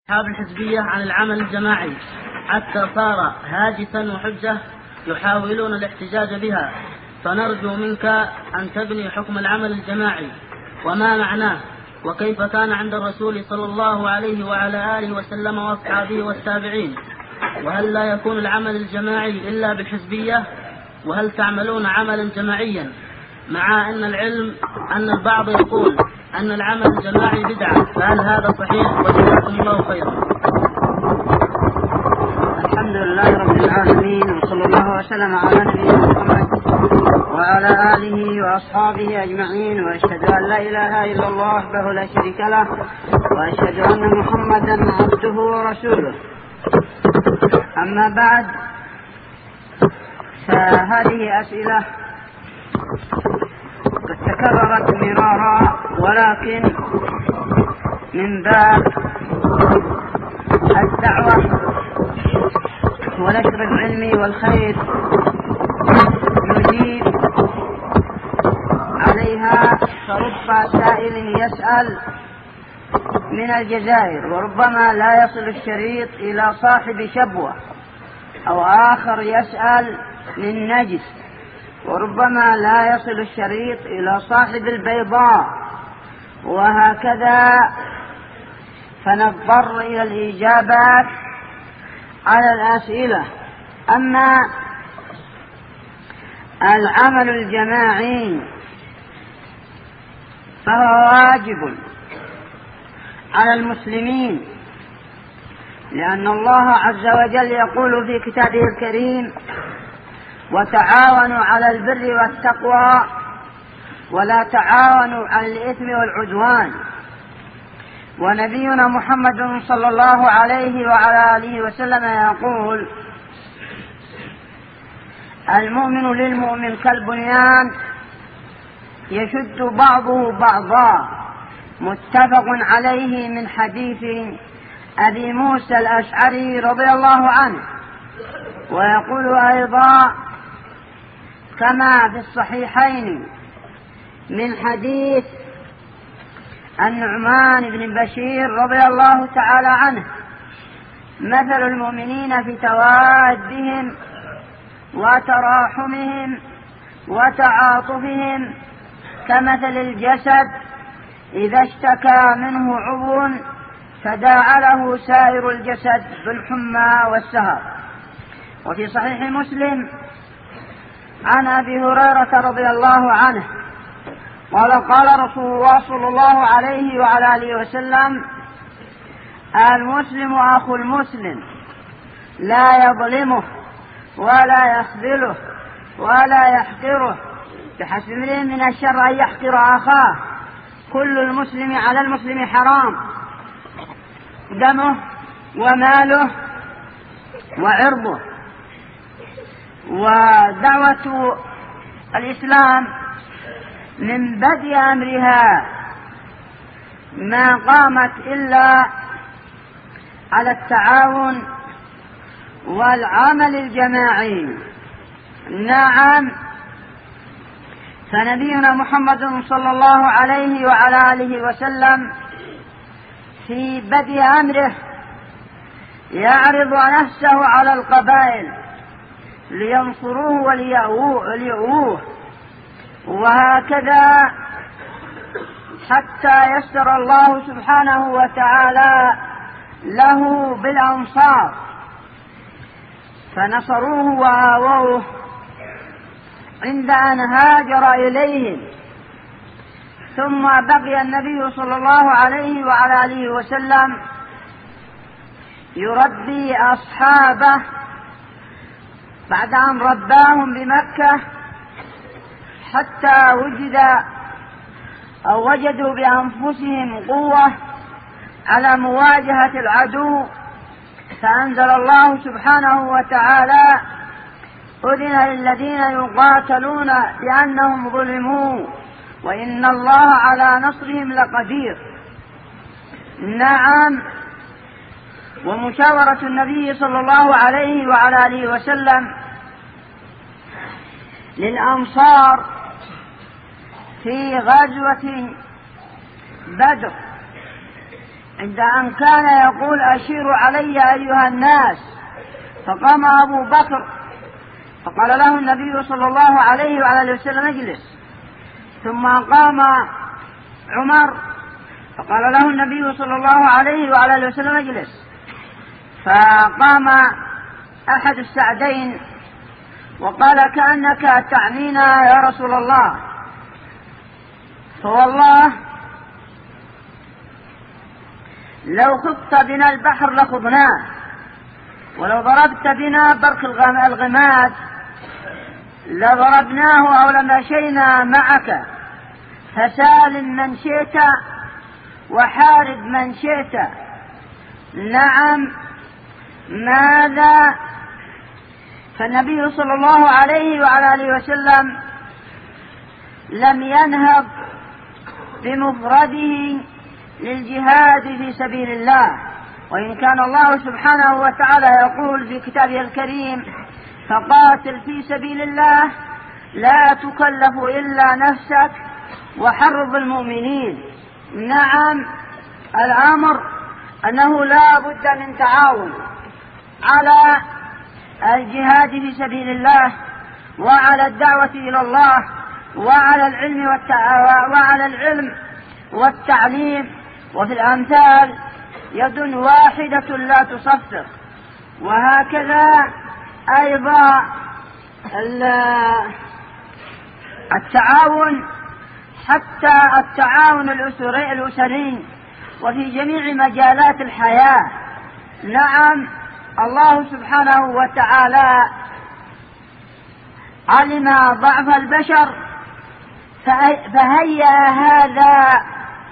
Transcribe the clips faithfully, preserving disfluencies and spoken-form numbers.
أصحاب الحزبية عن العمل الجماعي حتى صار هاجسا وحجة يحاولون الاحتجاج بها، فنرجو منك أن تبني حكم العمل الجماعي وما معناه، وكيف كان عند الرسول صلى الله عليه وعلى آله وسلم وأصحابه والتابعين، وهل لا يكون العمل الجماعي إلا بالحزبية، وهل تعملون عملا جماعيا، مع أن العلم أن البعض يقول أن العمل الجماعي بدعة، فهل هذا صحيح؟ وجزاكم الله خيرا. الحمد لله رب العالمين، وصلى الله وسلم على نبينا محمد وعلى آله وأصحابه أجمعين، وأشهد أن لا إله إلا الله وحده لا شريك له، وأشهد أن محمدا عبده ورسوله. أما بعد، فهذه أسئلة قد تكررت مرارا، ولكن من باب الدعوة ونشر العلم والخير نجيب عليها. فرب سائل يسأل من الجزائر، وربما لا يصل الشريط إلى صاحب شبوة، أو آخر يسأل من نجس، وربما لا يصل الشريط إلى صاحب البيضاء، وهكذا، فنضطر إلى الإجابات على الأسئلة. أما العمل الجماعي فهو واجب على المسلمين، لأن الله عز وجل يقول في كتابه الكريم: وتعاونوا على البر والتقوى ولا تعاونوا على الإثم والعدوان. ونبينا محمد صلى الله عليه وعلى آله وسلم يقول: المؤمن للمؤمن كالبنيان يشد بعضه بعضا، متفق عليه، من حديث أبي موسى الأشعري رضي الله عنه. ويقول أيضا كما في الصحيحين من حديث النعمان بن بشير رضي الله تعالى عنه: مثل المؤمنين في توادهم وتراحمهم وتعاطفهم كمثل الجسد إذا اشتكى منه عضو تداعى له سائر الجسد بالحمى والسهر. وفي صحيح مسلم عن أبي هريرة رضي الله عنه قال: قال رسول الله صلى الله عليه وعلى آله وسلم: المسلم أخو المسلم، لا يظلمه ولا يخذله ولا يحقره، بحسب امرئ من الشر أن يحقر أخاه، كل المسلم على المسلم حرام، دمه وماله وعرضه. ودعوة الإسلام من بدء أمرها ما قامت إلا على التعاون والعمل الجماعي. نعم، فنبينا محمد صلى الله عليه وعلى آله وسلم في بدء أمره يعرض نفسه على القبائل لينصروه وليؤوه، وهكذا حتى يسر الله سبحانه وتعالى له بالأنصار، فنصروه وآووه عند أن هاجر إليهم. ثم بقي النبي صلى الله عليه وعلى آله وسلم يربي أصحابه بعد أن رباهم بمكة، حتى وجد أو وجدوا بأنفسهم قوة على مواجهة العدو، فأنزل الله سبحانه وتعالى: أذن للذين يقاتلون بأنهم ظلموا وإن الله على نصرهم لقدير. نعم، ومشاورة النبي صلى الله عليه وعلى آله وسلم للأنصار في غزوة بدر عند أن كان يقول أشيروا علي أيها الناس، فقام أبو بكر فقال له النبي صلى الله عليه وعلى وسلم اجلس، ثم قام عمر فقال له النبي صلى الله عليه وعلى وسلم اجلس، فقام أحد السعدين وقال كأنك تعنينا يا رسول الله، فوالله لو خضت بنا البحر لخضناه، ولو ضربت بنا برك الغماد لضربناه أو لمشينا معك، فسالم من شئت وحارب من شئت. نعم ماذا؟ فالنبي صلى الله عليه وعلى آله وسلم لم ينهض بمفرده للجهاد في سبيل الله، وإن كان الله سبحانه وتعالى يقول في كتابه الكريم فقاتل في سبيل الله لا تكلف إلا نفسك وحرض المؤمنين. نعم الأمر أنه لا بد من تعاون على الجهاد في سبيل الله وعلى الدعوة إلى الله وعلى العلم وعلى العلم والتعليم، وفي الأمثال يد واحدة لا تصفر. وهكذا أيضا التعاون، حتى التعاون الأسري الأسري وفي جميع مجالات الحياة. نعم الله سبحانه وتعالى علم ضعف البشر فهيأ هذا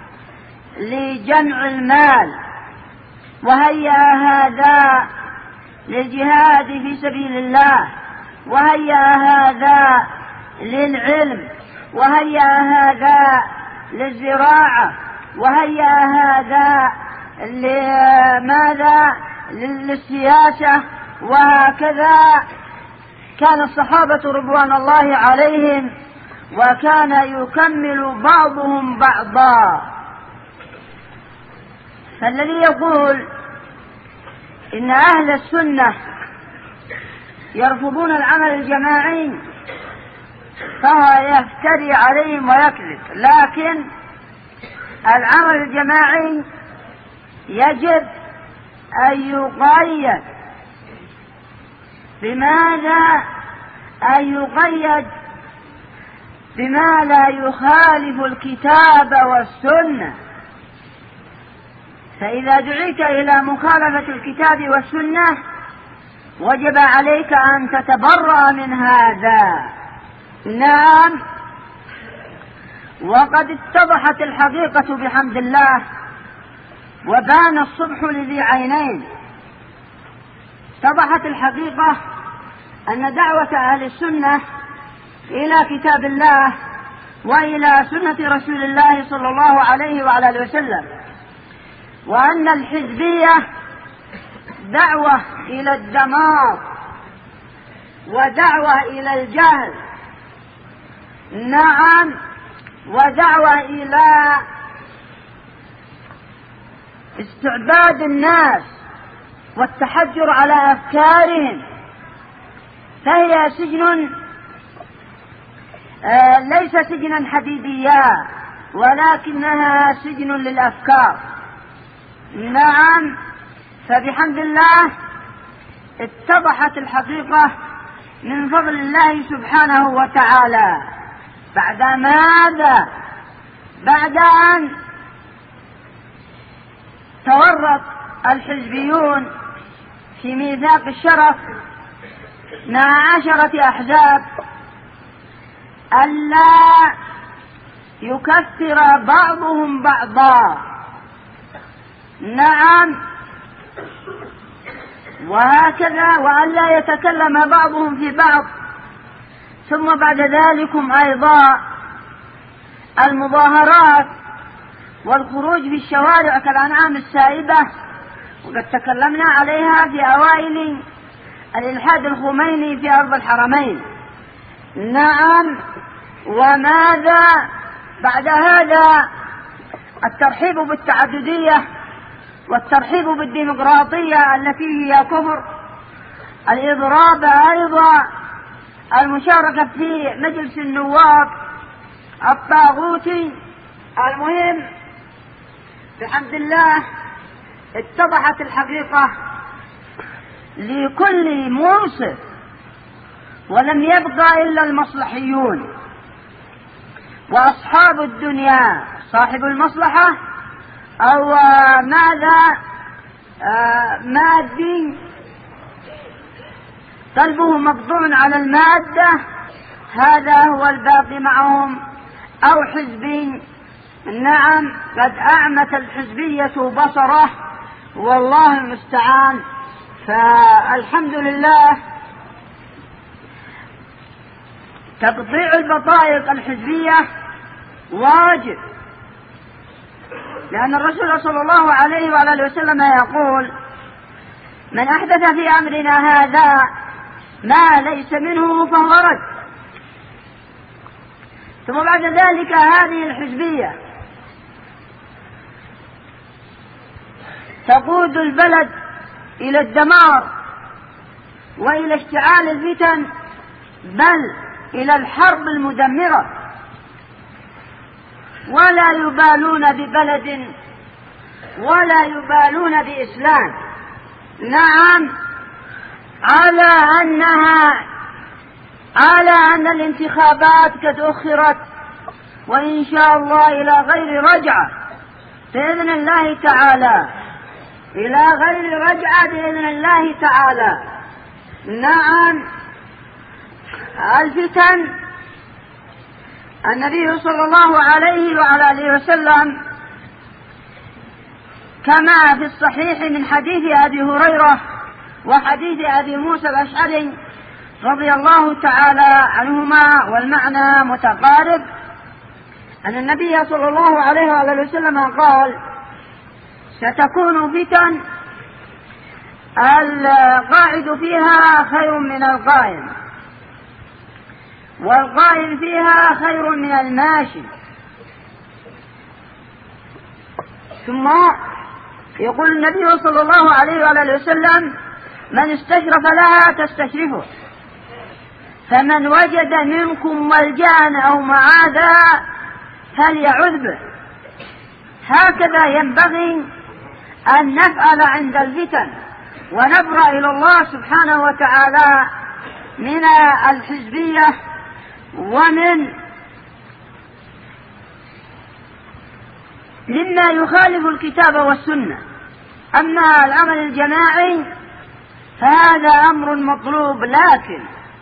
لجمع المال، وهيأ هذا للجهاد في سبيل الله، وهيأ هذا للعلم، وهيأ هذا للزراعة، وهيأ هذا لماذا؟ للسياسة. وهكذا كان الصحابة رضوان الله عليهم وكان يكمل بعضهم بعضا. فالذي يقول إن أهل السنة يرفضون العمل الجماعي فهو يفتري عليهم ويكذب، لكن العمل الجماعي يجب أن يقيد. بماذا؟ أن يقيد بما لا يخالف الكتاب والسنة. فإذا دعيت إلى مخالفة الكتاب والسنة وجب عليك أن تتبرأ من هذا. نعم وقد اتضحت الحقيقة بحمد الله وبان الصبح لذي عينين. اتضحت الحقيقة أن دعوة أهل السنة إلى كتاب الله وإلى سنة رسول الله صلى الله عليه وعلى آله وسلم، وأن الحزبية دعوة إلى الدمار ودعوة إلى الجهل. نعم ودعوة إلى استعباد الناس والتحجر على أفكارهم، فهي سجن آه ليس سجنا حديديا ولكنها سجن للأفكار. نعم فبحمد الله اتضحت الحقيقة من فضل الله سبحانه وتعالى. بعد ماذا؟ بعد أن تورط الحزبيون في ميثاق الشرف مع عشرة أحزاب ألا يكفر بعضهم بعضا. نعم وهكذا وألا يتكلم بعضهم في بعض. ثم بعد ذلكم أيضا المظاهرات والخروج في الشوارع كالأنعام السائبة، وقد تكلمنا عليها في أوائل الإلحاد الخميني في أرض الحرمين. نعم وماذا بعد هذا؟ الترحيب بالتعددية والترحيب بالديمقراطية التي هي كفر، الإضراب أيضا، المشاركة في مجلس النواب الطاغوتي. المهم بحمد الله اتضحت الحقيقة لكل منصف، ولم يبقى إلا المصلحيون وأصحاب الدنيا، صاحب المصلحة أو ماذا مادي قلبه مقطوع على المادة، هذا هو الباقي معهم، أو حزبي. نعم قد أعمت الحزبية بصره، والله المستعان. فالحمد لله تقطيع البطائق الحزبية واجب، لأن الرسول صلى الله عليه وعلى وسلم يقول: من أحدث في أمرنا هذا ما ليس منه فهو رد. ثم بعد ذلك هذه الحزبية تقود البلد إلى الدمار وإلى اشتعال الفتن، بل إلى الحرب المدمرة، ولا يبالون ببلد ولا يبالون بإسلام. نعم، على أنها على أن الانتخابات قد أخرت، وإن شاء الله إلى غير رجعة بإذن الله تعالى، إلى غير رجعة بإذن الله تعالى. نعم، الفتن النبي صلى الله عليه وعلى آله وسلم كما في الصحيح من حديث أبي هريرة وحديث أبي موسى الأشعري رضي الله تعالى عنهما والمعنى متقارب، أن النبي صلى الله عليه وعلى وسلم قال: ستكون فتن القاعد فيها خير من القائم، والقائم فيها خير من الماشي. ثم يقول النبي صلى الله عليه وعلى وسلم: من استشرف لها تستشرفه، فمن وجد منكم ملجأ أو معاذا فليعذ به. هكذا ينبغي أن نفعل عند الفتن، ونبرأ إلى الله سبحانه وتعالى من الحزبية ومن مما يخالف الكتاب والسنة. أما العمل الجماعي فهذا أمر مطلوب، لكن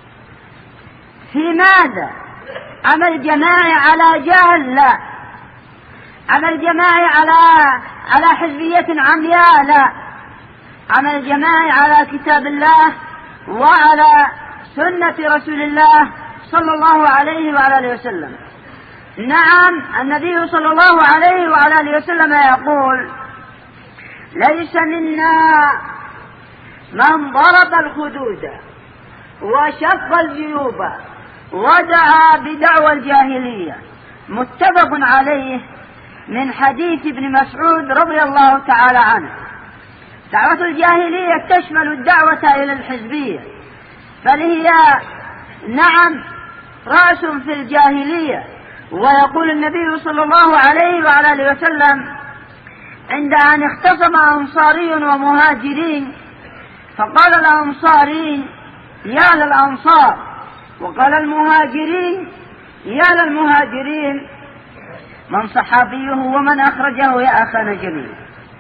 في ماذا؟ عمل جماعي على جهل؟ لا. عمل جماعي على على حزبية عمياء؟ لا. عمل جماعي على كتاب الله وعلى سنة رسول الله صلى الله عليه وعلى آله وسلم. نعم، النبي صلى الله عليه وعلى آله وسلم يقول: ليس منا من ضرب الخدود وشق الجيوب ودعا بدعوى الجاهلية. متفق عليه من حديث ابن مسعود رضي الله تعالى عنه. دعوة الجاهلية تشمل الدعوة إلى الحزبية، فهي نعم رأس في الجاهلية. ويقول النبي صلى الله عليه وعلى آله وسلم عند أن اختصم أنصاري ومهاجرين، فقال الأنصاري: يا للأنصار، وقال المهاجرين: يا للمهاجرين، من صحابيه ومن أخرجه يا أخانا جميل.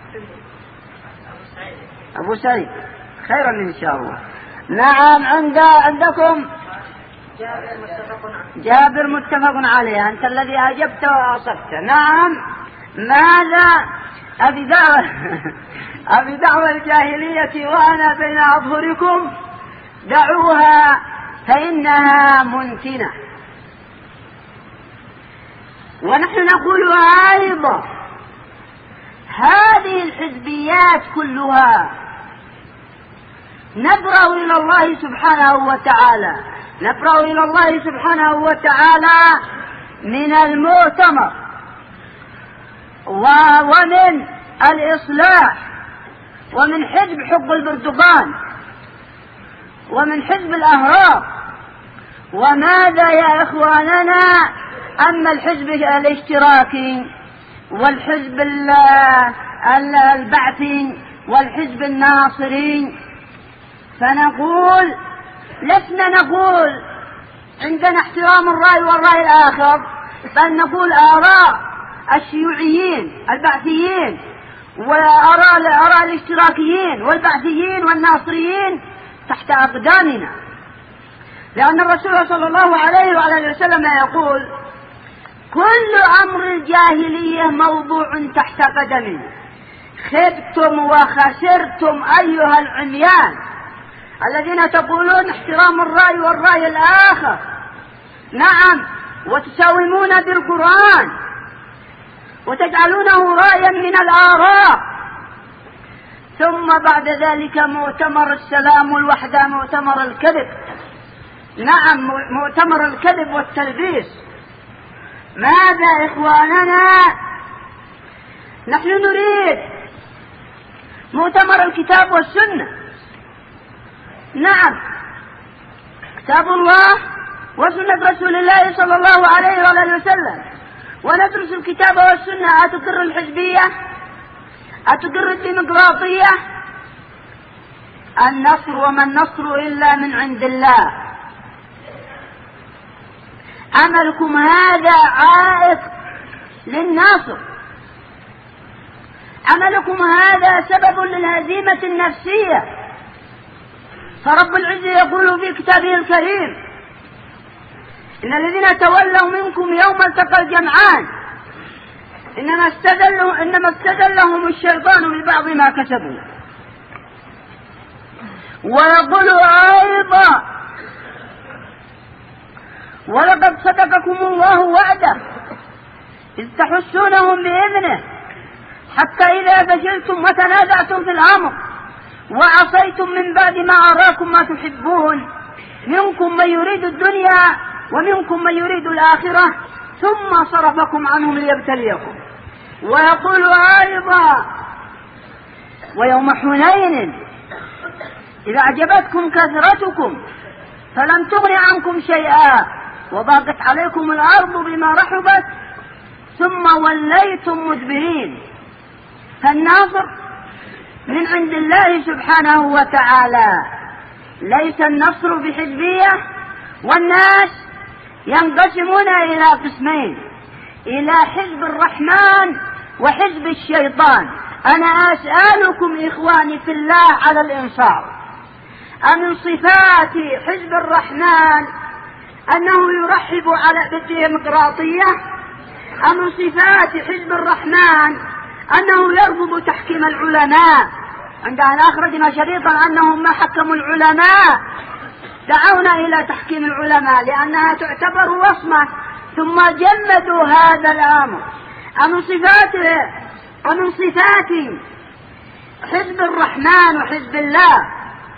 أبو سعيد خيرا إن شاء الله. نعم، عند عندكم جابر متفق عليه، أنت الذي أجبت وأصبت. نعم، ماذا؟ أبي دعوة أبي دعوة الجاهلية وأنا بين أظهركم، دعوها فإنها منتنة. ونحن نقول أيضا هذه الحزبيات كلها نبرأ إلى الله سبحانه وتعالى نبرأ إلى الله سبحانه وتعالى من المؤتمر ومن الإصلاح، ومن حزب حب البرتقال، ومن حزب الأهرام. وماذا يا إخواننا؟ أما الحزب الاشتراكي والحزب البعثي والحزب الناصري، فنقول لسنا نقول عندنا احترام الرأي والرأي الآخر، بل نقول آراء الشيوعيين البعثيين وآراء آراء الاشتراكيين والبعثيين والناصريين تحت أقدامنا، لأن الرسول صلى الله عليه وعلى وسلم يقول: كل أمر الجاهلية موضوع تحت قدمي، خبتم وخسرتم أيها العميان الذين تقولون احترام الرأي والرأي الآخر. نعم، وتساومون بالقرآن وتجعلونه رأيا من الآراء، ثم بعد ذلك مؤتمر السلام والوحدة، مؤتمر الكذب. نعم، مؤتمر الكذب والتلبيس. ماذا إخواننا؟ نحن نريد مؤتمر الكتاب والسنة. نعم، كتاب الله وسنة رسول الله صلى الله عليه وآله وسلم، وندرس الكتاب والسنة. أتقر الحزبية؟ أتقر الديمقراطية؟ النصر وما النصر إلا من عند الله. عملكم هذا عائق للناصر، عملكم هذا سبب للهزيمة النفسية. فرب العزة يقول في كتابه الكريم: إن الذين تولوا منكم يوم التقى الجمعان إنما استدلوا إنما استدلهم الشيطان ببعض ما كسبوا. ويقول أيضا: ولقد صدقكم الله وعده إذ تحسونهم بإذنه حتى إذا فشلتم وتنازعتم في الأمر وعصيتم من بعد ما أراكم ما تحبون منكم من يريد الدنيا ومنكم من يريد الآخرة ثم صرفكم عنهم ليبتليكم. ويقول أيضا: ويوم حنين إذا أعجبتكم كثرتكم فلم تغن عنكم شيئا وضاقت عليكم الأرض بما رحبت ثم وليتم مدبرين. فالناصر من عند الله سبحانه وتعالى، ليس النصر بحزبية. والناس ينقسمون إلى قسمين: إلى حزب الرحمن وحزب الشيطان. أنا أسألكم إخواني في الله على الإنصاف، أمن صفات حزب الرحمن أنه يرحب على بالديمقراطية؟ أمن صفات حزب الرحمن أنه يرفض تحكيم العلماء؟ عندنا أخرجنا شريطا أنهم ما حكموا العلماء، دعونا إلى تحكيم العلماء لأنها تعتبر وصمة، ثم جمدوا هذا الأمر. أمن صفات ومن صفات حزب الرحمن وحزب الله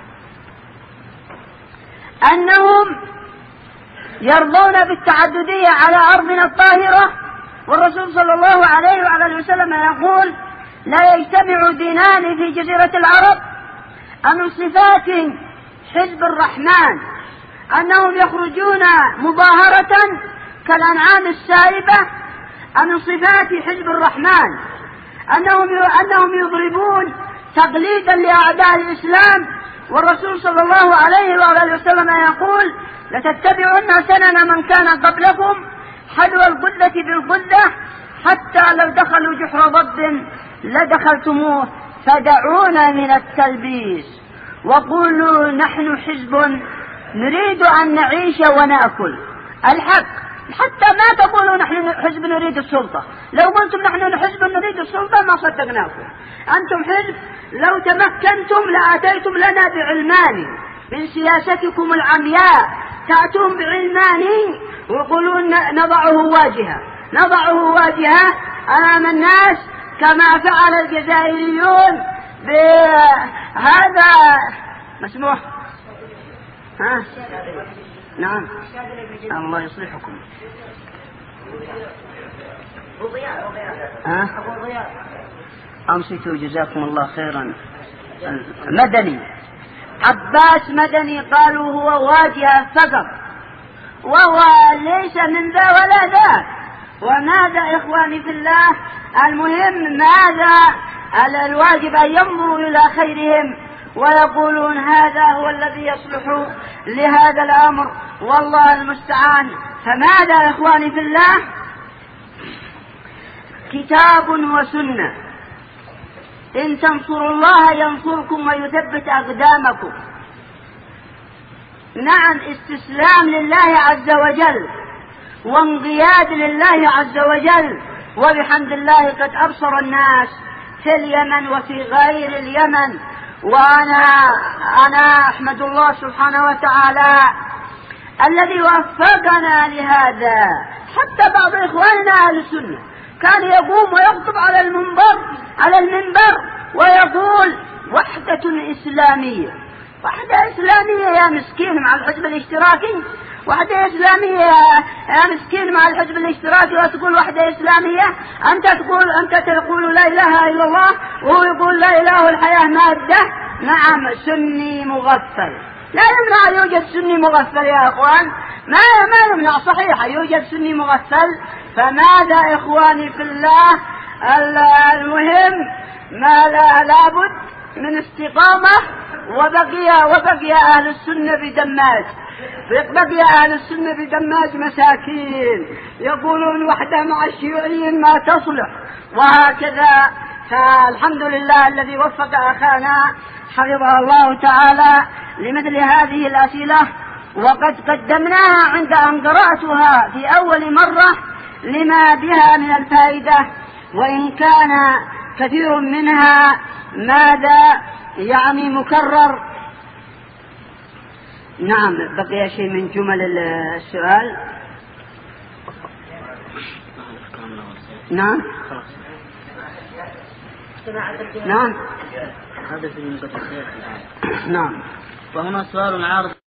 أنهم يرضون بالتعددية على أرضنا الطاهرة، والرسول صلى الله عليه وعلى وسلم يقول: لا يجتمع دينان في جزيرة العرب. أمن صفات حزب الرحمن أنهم يخرجون مظاهرة كالأنعام السائبة. أمن صفات حزب الرحمن أنهم أنهم يضربون تقليدا لأعداء الإسلام، والرسول صلى الله عليه وآله وسلم يقول: لتتبعن سنن من كان قبلكم حذو القدة بالقدة حتى لو دخلوا جحر ضب لدخلتموه فدعونا من التلبيس وقولوا نحن حزب نريد أن نعيش ونأكل الحق. حتى ما تقولوا نحن حزب نريد السلطة. لو قلتم نحن حزب نريد السلطة ما صدقناكم. أنتم حزب لو تمكنتم لآتيتم لنا بعلمان من سياستكم العمياء، تأتون بعلمان ويقولون نضعه واجهة نضعه واجهة أمام الناس كما فعل الجزائريون بهذا مسموح. ها؟ نعم، الله يصلحكم. ها؟ أنصتوا جزاكم الله خيرا. مدني عباس مدني قالوا هو واجهة فقط، وهو ليس من ذا ولا ذا. وماذا إخواني في الله؟ المهم ماذا على الواجب أن ينظروا إلى خيرهم ويقولون هذا هو الذي يصلح لهذا الأمر، والله المستعان. فماذا إخواني في الله؟ كتاب وسنة، إن تنصروا الله ينصركم ويثبت أقدامكم. نعم، استسلام لله عز وجل وانقياد لله عز وجل. وبحمد الله قد أبصر الناس في اليمن وفي غير اليمن، وأنا أنا أحمد الله سبحانه وتعالى الذي وفقنا لهذا. حتى بعض إخواننا أهل السنة كان يقوم ويخطب على المنبر على المنبر ويقول وحدة إسلامية. وحدة إسلامية يا مسكين مع الحزب الاشتراكي، وحدة إسلامية يا مسكين مع الحزب الاشتراكي، وتقول وحدة إسلامية. أنت تقول أنت تقول لا إله إلا الله وهو يقول لا إله الحياة مادة. نعم، سني مغفل. لا يمنع يوجد سني مغفل يا أخوان، ما ما يمنع، صحيح يوجد سني مغفل. فماذا إخواني في الله؟ المهم ما لا لابد من استقامة. وبقي وبقي أهل السنة بدماج، بقي أهل السنة بدماج مساكين يقولون وحدة مع الشيوعيين ما تصلح وهكذا. فالحمد لله الذي وفق أخانا حفظه الله تعالى لمثل هذه الأسئلة، وقد قدمناها عند أن قرأتها في أول مرة لما بها من الفائدة، وإن كان كثير منها ماذا يعني مكرر. نعم، بقي شيء من جمل السؤال. نعم نعم هذا في المقدسات. نعم. وهنا سؤال عارض